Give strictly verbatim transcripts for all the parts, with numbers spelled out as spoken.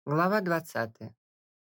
Глава двадцатая.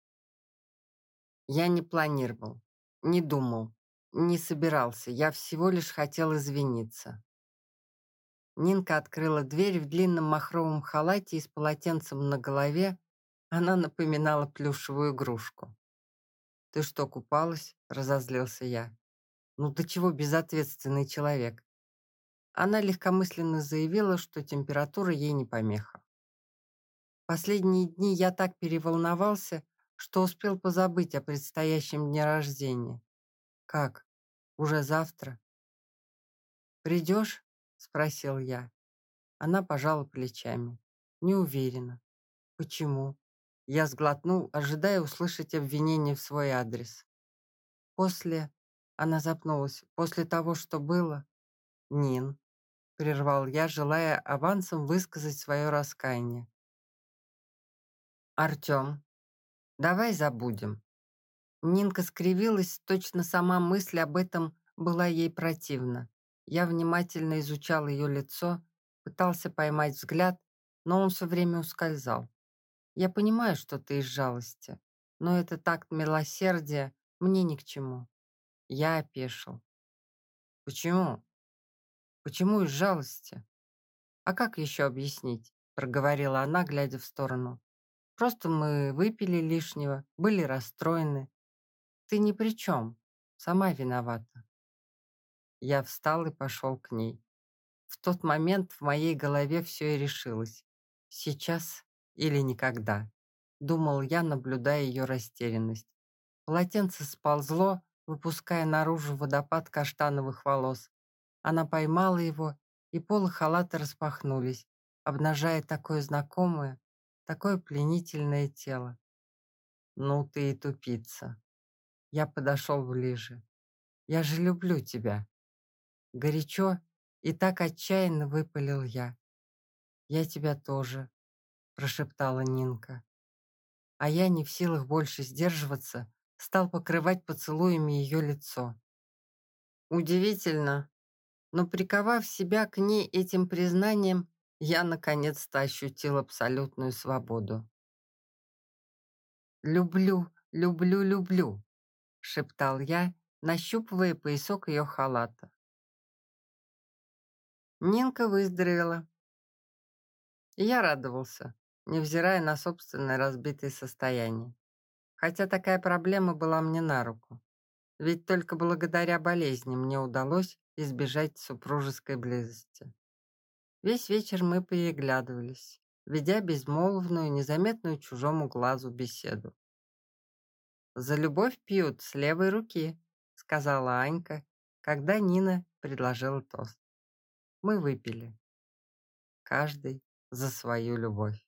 Я не планировал, не думал, не собирался. Я всего лишь хотел извиниться. Нинка открыла дверь в длинном махровом халате и с полотенцем на голове. Она напоминала плюшевую игрушку. «Ты что, купалась?» — разозлился я. «Ну до чего безответственный человек?» Она легкомысленно заявила, что температура ей не помеха. Последние дни я так переволновался, что успел позабыть о предстоящем дне рождения. «Как? Уже завтра?» «Придешь?» — спросил я. Она пожала плечами. «Не уверена». «Почему?» Я сглотнул, ожидая услышать обвинение в свой адрес. «После...» — она запнулась. «После того, что было...» «Нин», — прервал я, желая авансом высказать свое раскаяние. «Артем, давай забудем». Нинка скривилась, точно сама мысль об этом была ей противна. Я внимательно изучал ее лицо, пытался поймать взгляд, но он все время ускользал. «Я понимаю, что ты из жалости, но это такт милосердия мне ни к чему». Я опешил. «Почему? Почему из жалости? А как еще объяснить?» проговорила она, глядя в сторону. «Просто мы выпили лишнего, были расстроены. Ты ни при чем, сама виновата». Я встал и пошел к ней. В тот момент в моей голове все и решилось. Сейчас или никогда, думал я, наблюдая ее растерянность. Полотенце сползло, выпуская наружу водопад каштановых волос. Она поймала его, и полы халата распахнулись, обнажая такое знакомое, такое пленительное тело. «Ну ты и тупица». Я подошел ближе. «Я же люблю тебя». Горячо и так отчаянно выпалил я. «Я тебя тоже», — прошептала Нинка. А я, не в силах больше сдерживаться, стал покрывать поцелуями ее лицо. Удивительно, но приковав себя к ней этим признанием, я наконец-то ощутил абсолютную свободу. «Люблю, люблю, люблю», — шептал я, нащупывая поясок ее халата. Нинка выздоровела. И я радовался, невзирая на собственное разбитое состояние. Хотя такая проблема была мне на руку. Ведь только благодаря болезни мне удалось избежать супружеской близости. Весь вечер мы переглядывались, ведя безмолвную, незаметную чужому глазу беседу. «За любовь пьют с левой руки», — сказала Анька, когда Нина предложила тост. Мы выпили. Каждый за свою любовь.